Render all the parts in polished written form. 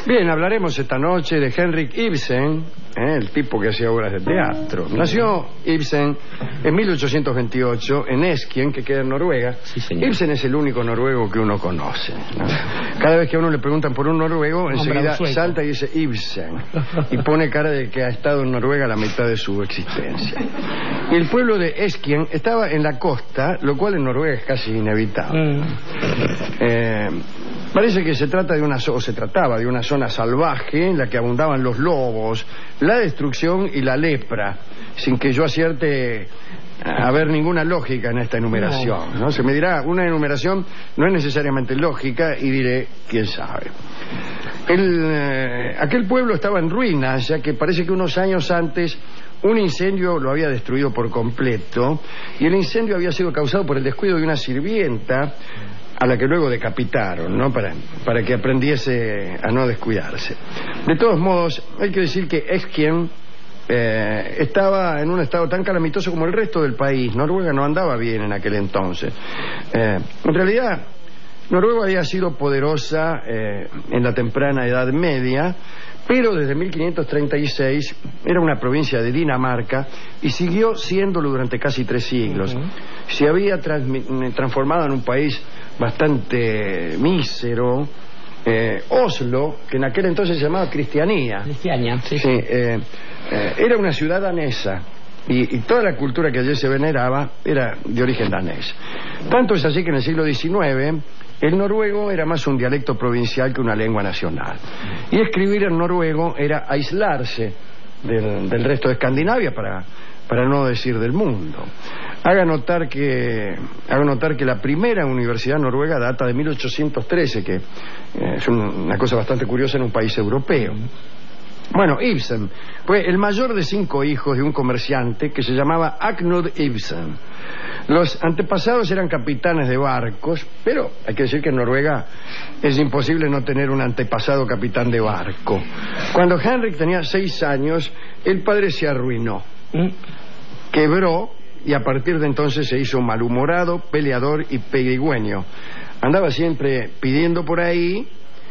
Bien, hablaremos esta noche de Henrik Ibsen, el tipo que hacía obras de teatro. Nació Ibsen en 1828 en Eskien, que queda en Noruega. Sí, señor. Ibsen es el único noruego que uno conoce, ¿no? Cada vez que a uno le preguntan por un noruego, enseguida salta y dice Ibsen, y pone cara de que ha estado en Noruega la mitad de su existencia. Y el pueblo de Eskien estaba en la costa, lo cual en Noruega es casi inevitable. Parece que se trataba de una zona salvaje en la que abundaban los lobos, la destrucción y la lepra, sin que yo acierte a ver ninguna lógica en esta enumeración, ¿no? Se me dirá, una enumeración no es necesariamente lógica y diré, quién sabe. Aquel pueblo estaba en ruinas, ya que parece que unos años antes un incendio lo había destruido por completo, y el incendio había sido causado por el descuido de una sirvienta a la que luego decapitaron, ¿no? Para que aprendiese a no descuidarse. De todos modos, hay que decir que Eskien estaba en un estado tan calamitoso como el resto del país. Noruega no andaba bien en aquel entonces. En realidad, Noruega había sido poderosa en la temprana Edad Media, pero desde 1536 era una provincia de Dinamarca y siguió siéndolo durante casi 3 siglos. Se había transformado en un país bastante mísero. Oslo, que en aquel entonces se llamaba Cristiania, sí. Era una ciudad danesa y toda la cultura que allí se veneraba era de origen danés. Tanto es así que en el siglo XIX el noruego era más un dialecto provincial que una lengua nacional, y escribir en noruego era aislarse del resto de Escandinavia, para no decir del mundo. Haga notar que la primera universidad noruega data de 1813, que es una cosa bastante curiosa en un país europeo. Bueno, Ibsen fue el mayor de 5 hijos de un comerciante que se llamaba Agnud Ibsen. Los antepasados eran capitanes de barcos, pero hay que decir que en Noruega es imposible no tener un antepasado capitán de barco. Cuando Henrik tenía 6 años, el padre se arruinó, quebró, y a partir de entonces se hizo malhumorado, peleador y pedigüeño. Andaba siempre pidiendo por ahí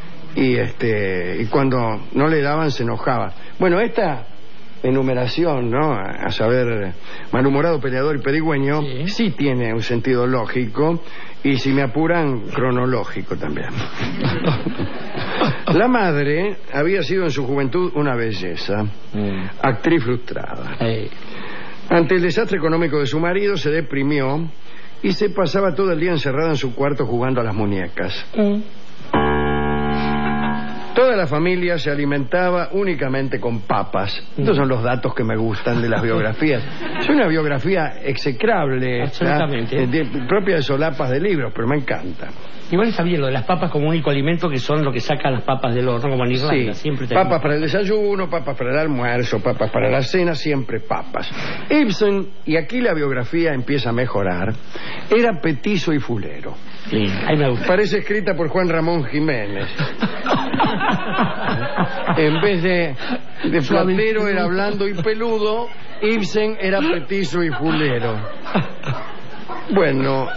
y cuando no le daban se enojaba. Bueno, esta enumeración, ¿no? A saber, malhumorado, peleador y pedigüeño, sí tiene un sentido lógico y, si me apuran, cronológico también. La madre había sido en su juventud una belleza, actriz frustrada. Ante el desastre económico de su marido se deprimió y se pasaba todo el día encerrada en su cuarto jugando a las muñecas. Toda la familia se alimentaba únicamente con papas. Estos son los datos que me gustan de las biografías. Es una biografía execrable, absolutamente, propia de solapas de libros, pero me encanta. Igual está bien lo de las papas como único alimento, que son lo que sacan las papas del horno, como en Irlanda. Sí, siempre papas para el desayuno, papas para el almuerzo, papas para la cena, siempre papas. Ibsen, y aquí la biografía empieza a mejorar, era petizo y fulero. Sí, ahí me gusta. Parece escrita por Juan Ramón Jiménez. En vez de platero era blando y peludo, Ibsen era petizo y fulero. Bueno,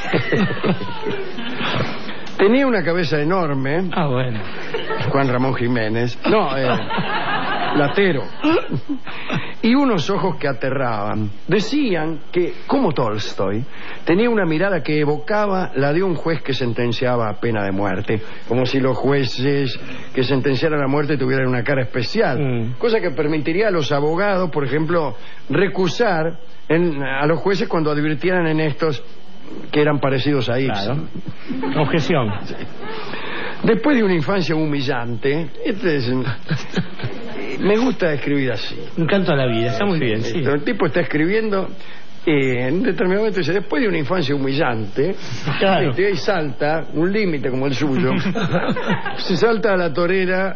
tenía una cabeza enorme. Bueno. Juan Ramón Jiménez. No, platero. Y unos ojos que aterraban. Decían que, como Tolstoy, tenía una mirada que evocaba la de un juez que sentenciaba a pena de muerte, como si los jueces que sentenciaran a muerte tuvieran una cara especial, cosa que permitiría a los abogados, por ejemplo, recusar a los jueces cuando advirtieran en estos que eran parecidos a Ibsen. Claro. Objeción. Sí. Después de una infancia humillante, me gusta escribir así. Un canto a la vida, está muy bien. Sí. El tipo está escribiendo en un determinado momento, dice, después de una infancia humillante, claro, y salta un límite como el suyo, se salta a la torera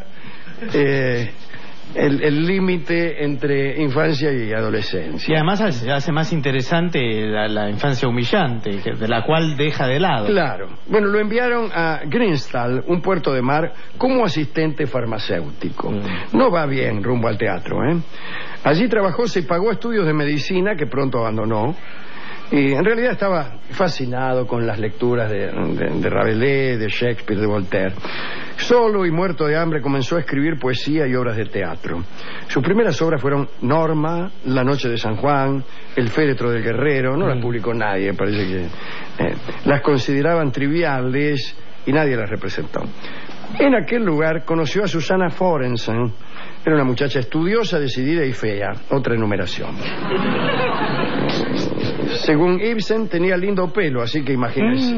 el límite entre infancia y adolescencia. Y además hace más interesante la infancia humillante, de la cual deja de lado. Claro. Bueno, lo enviaron a Grimstad, un puerto de mar, como asistente farmacéutico. No va bien rumbo al teatro, ¿eh? Allí trabajó, se pagó estudios de medicina, que pronto abandonó, y en realidad estaba fascinado con las lecturas de Rabelais, de Shakespeare, de Voltaire. Solo y muerto de hambre comenzó a escribir poesía y obras de teatro. Sus primeras obras fueron Norma, La noche de San Juan, El féretro del guerrero. No las publicó nadie, parece que las consideraban triviales y nadie las representó. En aquel lugar conoció a Susana Forensen. Era una muchacha estudiosa, decidida y fea. Otra enumeración. Según Ibsen, tenía lindo pelo, así que imagínense.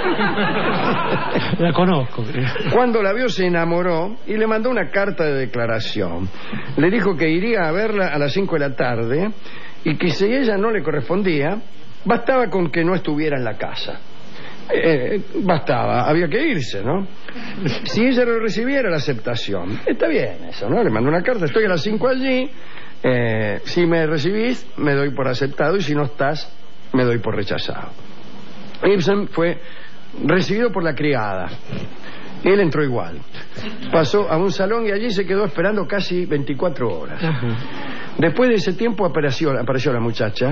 La conozco. Cuando la vio, se enamoró y le mandó una carta de declaración. Le dijo que iría a verla a las 5 de la tarde y que si ella no le correspondía, bastaba con que no estuviera en la casa. Bastaba, había que irse, ¿no? Si ella lo recibiera, la aceptación. Está bien eso, ¿no? Le mandó una carta, estoy a las 5 allí, si me recibís, me doy por aceptado, y si no estás, me doy por rechazado. Ibsen fue recibido por la criada. Él entró igual. Pasó a un salón y allí se quedó esperando casi 24 horas. Después de ese tiempo apareció la muchacha.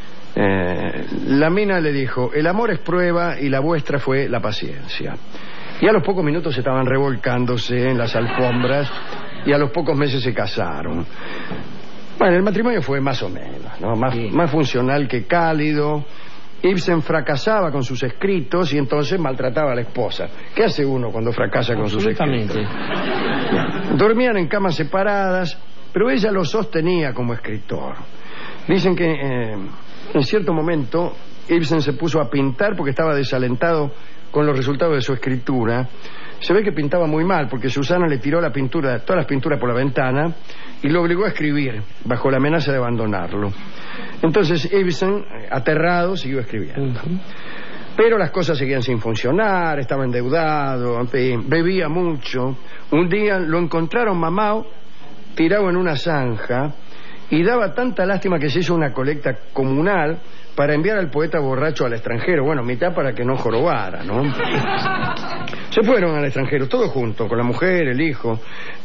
La mina le dijo: el amor es prueba y la vuestra fue la paciencia. Y a los pocos minutos estaban revolcándose en las alfombras y a los pocos meses se casaron. Bueno, el matrimonio fue más o menos, ¿no? Más funcional que cálido. Ibsen fracasaba con sus escritos y entonces maltrataba a la esposa. ¿Qué hace uno cuando fracasa con sus escritos? Dormían en camas separadas, pero ella lo sostenía como escritor. Dicen que en cierto momento Ibsen se puso a pintar porque estaba desalentado con los resultados de su escritura. Se ve que pintaba muy mal porque Susana le tiró la pintura, todas las pinturas por la ventana, y lo obligó a escribir bajo la amenaza de abandonarlo. Entonces Ibsen, aterrado, siguió escribiendo. Pero las cosas seguían sin funcionar, estaba endeudado, en fin, bebía mucho. Un día lo encontraron mamao, tirado en una zanja, y daba tanta lástima que se hizo una colecta comunal para enviar al poeta borracho al extranjero. Bueno, mitad para que no jorobara, ¿no? Se fueron al extranjero, todos juntos, con la mujer, el hijo,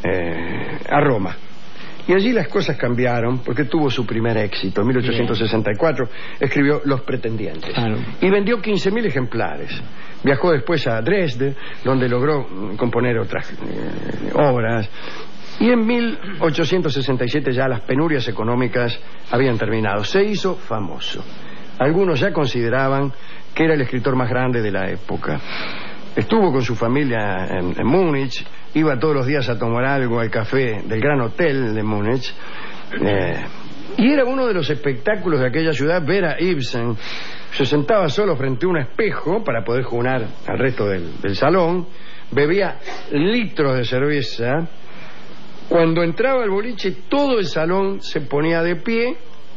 a Roma. Y allí las cosas cambiaron porque tuvo su primer éxito. En 1864 escribió Los pretendientes. Claro. Y vendió 15.000 ejemplares. Viajó después a Dresde, donde logró componer otras obras. Y en 1867 ya las penurias económicas habían terminado. Se hizo famoso. Algunos ya consideraban que era el escritor más grande de la época. Estuvo con su familia en Múnich, iba todos los días a tomar algo al café del Gran Hotel de Múnich, y era uno de los espectáculos de aquella ciudad ver a Ibsen. Se sentaba solo frente a un espejo para poder jugar al resto del salón, bebía litros de cerveza. Cuando entraba al boliche, todo el salón se ponía de pie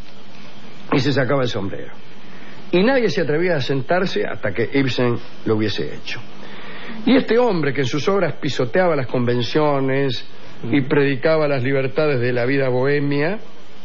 y se sacaba el sombrero. Y nadie se atrevía a sentarse hasta que Ibsen lo hubiese hecho. Y este hombre que en sus obras pisoteaba las convenciones y predicaba las libertades de la vida bohemia,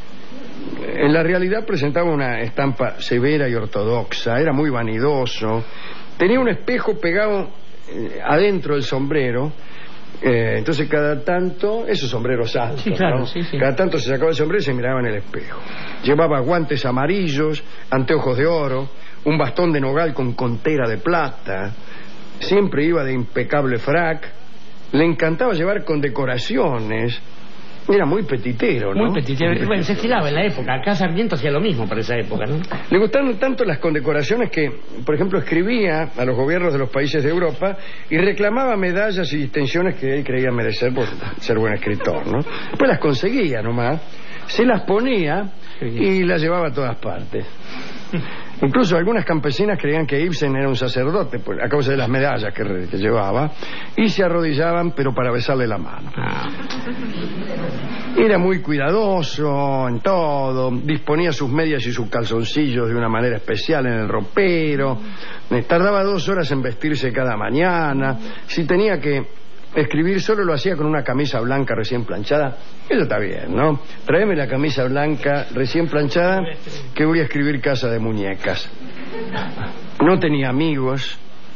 en la realidad presentaba una estampa severa y ortodoxa. Era muy vanidoso. Tenía un espejo pegado adentro del sombrero. Entonces cada tanto, esos sombreros altos, sí, claro, ¿no? Sí. Cada tanto se sacaba el sombrero y se miraba en el espejo. Llevaba guantes amarillos, anteojos de oro, un bastón de nogal con contera de plata. Siempre iba de impecable frac. Le encantaba llevar condecoraciones. Era muy petitero, ¿no? Muy petitero. Bueno, se estilaba en la época. Acá Sarmiento hacía lo mismo para esa época, ¿no? Le gustaron tanto las condecoraciones que, por ejemplo, escribía a los gobiernos de los países de Europa y reclamaba medallas y distinciones que él creía merecer por ser buen escritor, ¿no? Después las conseguía nomás, se las ponía y las llevaba a todas partes. Incluso algunas campesinas creían que Ibsen era un sacerdote a causa de las medallas que llevaba, y se arrodillaban, pero para besarle la mano. Era muy cuidadoso en todo, disponía sus medias y sus calzoncillos de una manera especial en el ropero, tardaba 2 horas en vestirse cada mañana. Si tenía que escribir solo lo hacía con una camisa blanca recién planchada. Eso está bien, ¿no? Tráeme la camisa blanca recién planchada que voy a escribir Casa de Muñecas. No tenía amigos.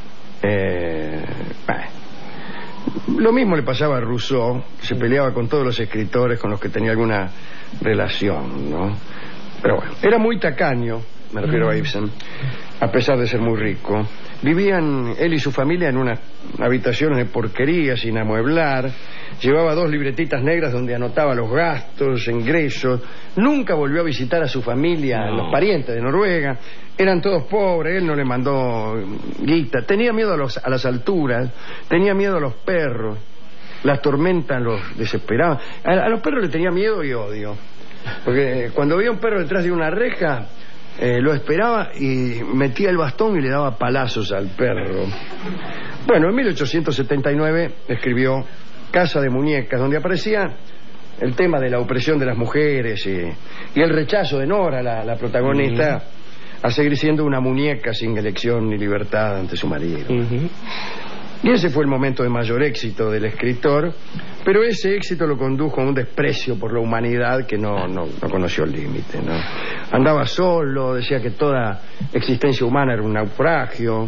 Lo mismo le pasaba a Rousseau, que se peleaba con todos los escritores con los que tenía alguna relación, ¿no? Pero bueno, era muy tacaño, me refiero a Ibsen, a pesar de ser muy rico. Vivían él y su familia en unas habitaciones de porquería, sin amueblar. Llevaba 2 libretitas negras donde anotaba los gastos, ingresos. Nunca volvió a visitar a su familia, los parientes de Noruega. Eran todos pobres, él no le mandó guita. Tenía miedo a las alturas, tenía miedo a los perros. Las tormentas los desesperaban. A los perros le tenía miedo y odio. Porque cuando veía un perro detrás de una reja, lo esperaba y metía el bastón y le daba palazos al perro. Bueno, en 1879 escribió Casa de Muñecas, donde aparecía el tema de la opresión de las mujeres y el rechazo de Nora, la protagonista, a seguir siendo una muñeca sin elección ni libertad ante su marido. Y ese fue el momento de mayor éxito del escritor, pero ese éxito lo condujo a un desprecio por la humanidad que no conoció límite, ¿no? Andaba solo, decía que toda existencia humana era un naufragio,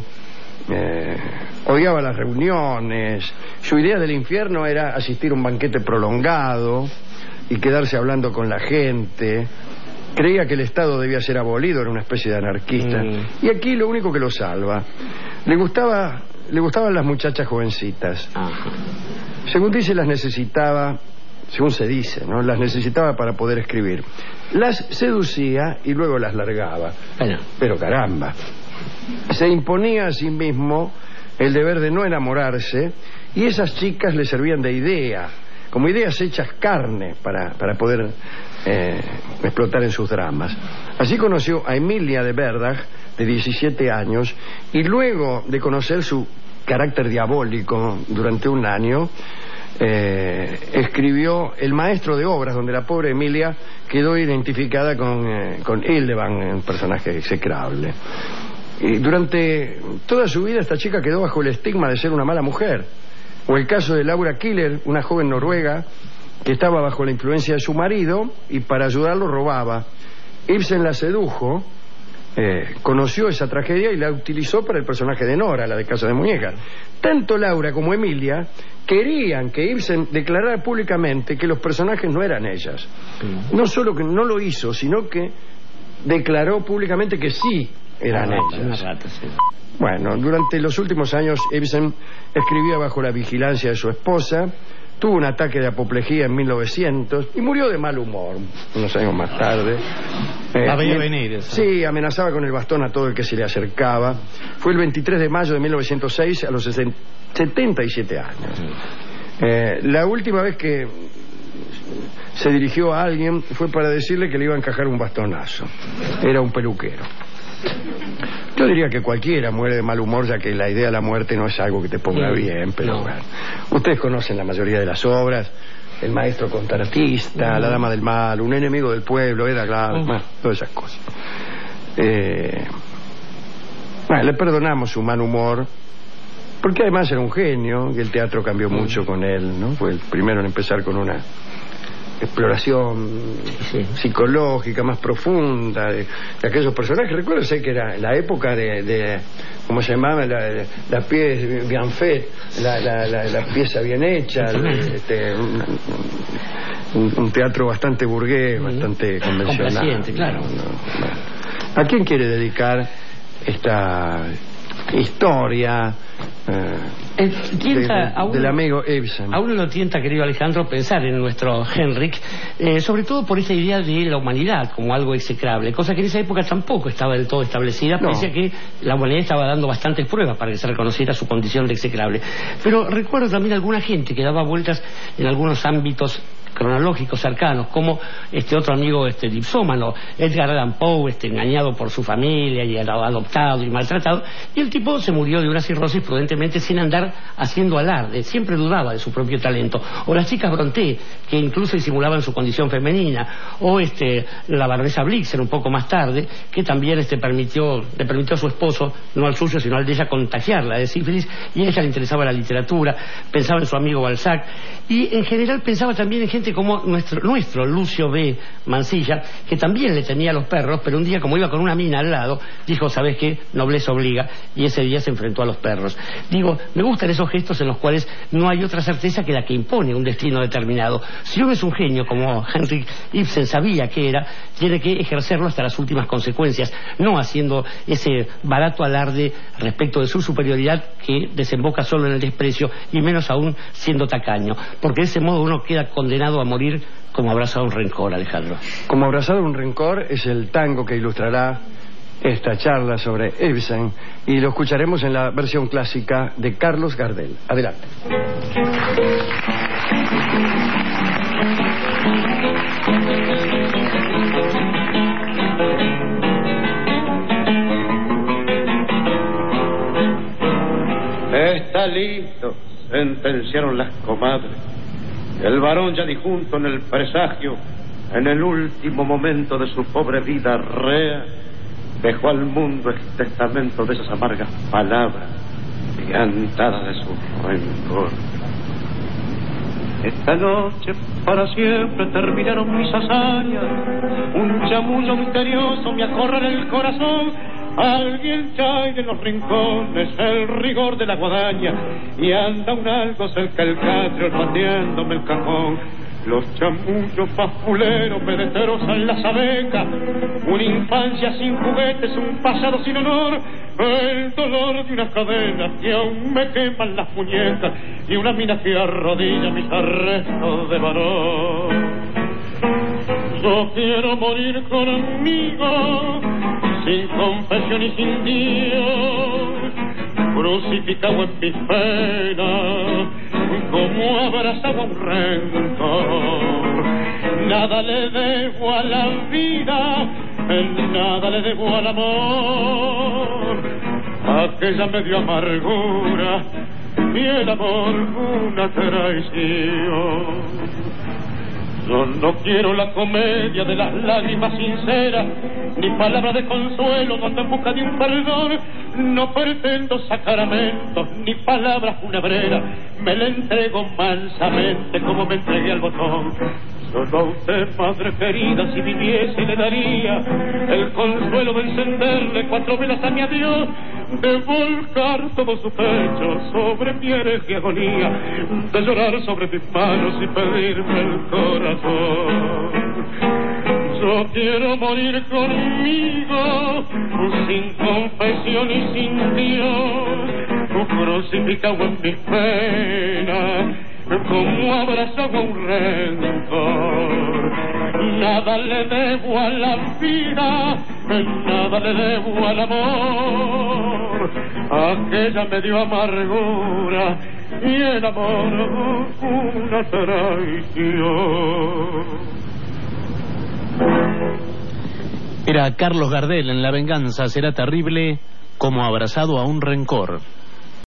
odiaba las reuniones. Su idea del infierno era asistir a un banquete prolongado y quedarse hablando con la gente. Creía que el Estado debía ser abolido, era una especie de anarquista. Y aquí lo único que lo salva, le gustaban las muchachas jovencitas. Según dice, las necesitaba, según se dice, ¿no? Las necesitaba para poder escribir. Las seducía y luego las largaba. Pero caramba, se imponía a sí mismo el deber de no enamorarse, y esas chicas le servían de idea, como ideas hechas carne para poder explotar en sus dramas. Así conoció a Emilia de Verdach, de 17 años, y luego de conocer su carácter diabólico durante un año, escribió El maestro de obras, donde la pobre Emilia quedó identificada con Hildebrand, un personaje execrable. Y durante toda su vida esta chica quedó bajo el estigma de ser una mala mujer. O el caso de Laura Killer, una joven noruega que estaba bajo la influencia de su marido y para ayudarlo robaba. Ibsen la sedujo, conoció esa tragedia y la utilizó para el personaje de Nora, la de Casa de Muñecas. Tanto Laura como Emilia querían que Ibsen declarara públicamente que los personajes no eran ellas. No solo que no lo hizo, sino que declaró públicamente que sí eran ellas. Bueno, durante los últimos años Ibsen escribía bajo la vigilancia de su esposa. Tuvo un ataque de apoplejía en 1900 y murió de mal humor unos años más tarde. La veía venir eso. Sí, amenazaba con el bastón a todo el que se le acercaba. Fue el 23 de mayo de 1906 a los 77 años. La última vez que se dirigió a alguien fue para decirle que le iba a encajar un bastonazo. Era un peluquero. Yo diría que cualquiera muere de mal humor, ya que la idea de la muerte no es algo que te ponga bien, pero bueno. Ustedes conocen la mayoría de las obras: El maestro contratista, La dama del mal, Un enemigo del pueblo, Eda Gladys, todas esas cosas. Le perdonamos su mal humor, porque además era un genio, y el teatro cambió mucho con él, ¿no? Fue el primero en empezar con una exploración psicológica más profunda de aquellos personajes. Recuérdese que era la época de ¿cómo se llamaba? La pièce bien faite, la pieza bien hecha, un teatro bastante burgués, bastante convencional. Claro. ¿A quién quiere dedicar esta historia del amigo Ibsen? A uno lo tienta, querido Alejandro, pensar en nuestro Henrik, sobre todo por esa idea de la humanidad como algo execrable, cosa que en esa época tampoco estaba del todo establecida, pese a que la humanidad estaba dando bastantes pruebas para que se reconociera su condición de execrable. Pero recuerdo también alguna gente que daba vueltas en algunos ámbitos cronológicos cercanos, como otro amigo dipsómano, Edgar Allan Poe, engañado por su familia y adoptado y maltratado, y el tipo se murió de una cirrosis prudentemente, sin andar haciendo alarde, siempre dudaba de su propio talento. O las chicas Brontë, que incluso disimulaban su condición femenina, o la baronesa Blixen un poco más tarde, que también le permitió a su esposo, no al suyo sino al de ella, contagiarla de sífilis, y a ella le interesaba la literatura, pensaba en su amigo Balzac, y en general pensaba también en gente justamente como nuestro Lucio B. Mansilla, que también le tenía a los perros, pero un día, como iba con una mina al lado, dijo, ¿sabes qué? Nobleza obliga, y ese día se enfrentó a los perros. Digo, me gustan esos gestos en los cuales no hay otra certeza que la que impone un destino determinado. Si uno es un genio, como Henrik Ibsen sabía que era, tiene que ejercerlo hasta las últimas consecuencias, no haciendo ese barato alarde respecto de su superioridad que desemboca solo en el desprecio, y menos aún siendo tacaño, porque de ese modo uno queda condenado a morir como abrazado a un rencor, Alejandro. Como abrazado a un rencor es el tango que ilustrará esta charla sobre Ibsen, y lo escucharemos en la versión clásica de Carlos Gardel. Adelante. Está listo, sentenciaron las comadres. El varón ya dijunto en el presagio, en el último momento de su pobre vida rea, dejó al mundo el testamento de esas amargas palabras, piantadas de su rencor. Esta noche para siempre terminaron mis hazañas, un chamullo misterioso me acorrala el corazón. Alguien cae de los rincones el rigor de la guadaña y anda un algo cerca del catrio pateándome el cajón. Los chamullos papuleros me destrozan las abecas, una infancia sin juguetes, un pasado sin honor, el dolor de unas cadenas que aún me queman las muñecas y una mina que arrodilla mis arrestos de valor. Yo quiero morir conmigo, sin confesión y sin Dios, crucificado en mis penas, como abrazado a un rencor. Nada le debo a la vida, nada le debo al amor. Aquella me dio amargura y el amor una traición. Yo no quiero la comedia de las lágrimas sinceras, ni palabras de consuelo donde en busca de un perdón. No pretendo sacramentos ni palabras funebreras, me le entrego mansamente como me entregué al botón. Solo a usted, madre querida, si viviese le daría el consuelo de encenderle 4 velas a mi adiós, de volcar todo su pecho sobre mi hereje agonía, de llorar sobre mis manos y pedirme el corazón. Yo quiero morir conmigo, sin confesión y sin Dios, crucificado en mis penas, como abrazado a un rencor. Nada le debo a la vida, nada le debo al amor. Aquella me dio amargura y el amor una traición. Era Carlos Gardel en La venganza será terrible, como abrazado a un rencor.